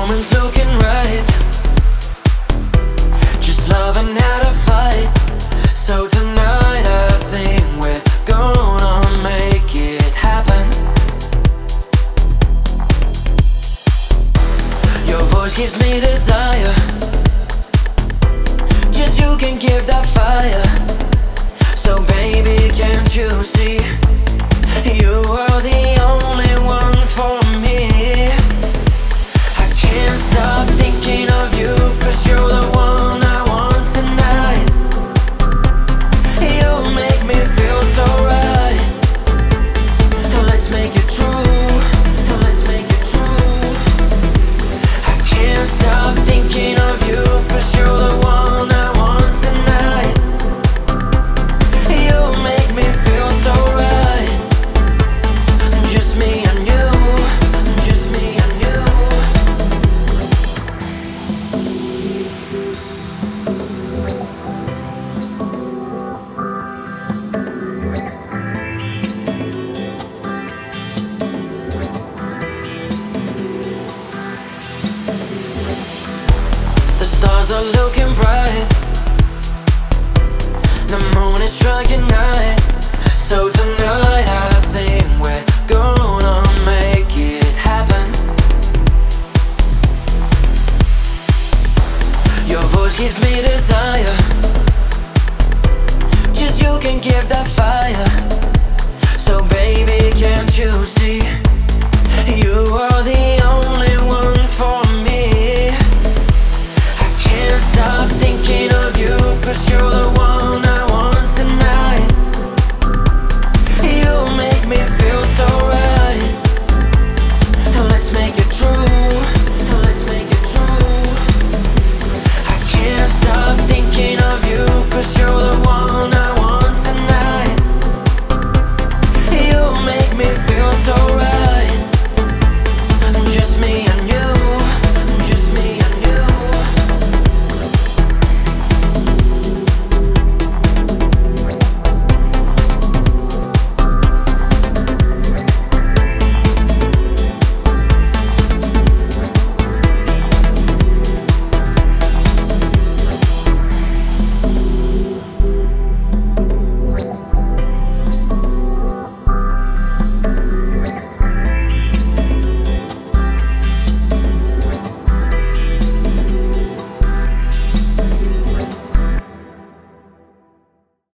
moment's looking right, just loving how to fight. So tonight I think we're gonna make it happen. Your voice gives me desire, just you can give that fire. So baby, can't you see, you are the only one for me. I can't stop thinking of you, 'cause you're the one I want tonight. You make me feel so right. Let's make it true, let's make it true. I can't stop thinking of you, 'cause you're the one I want tonight. You make me feel so right. Just me and you, just me and you. The stars are looking bright, the moon is striking night.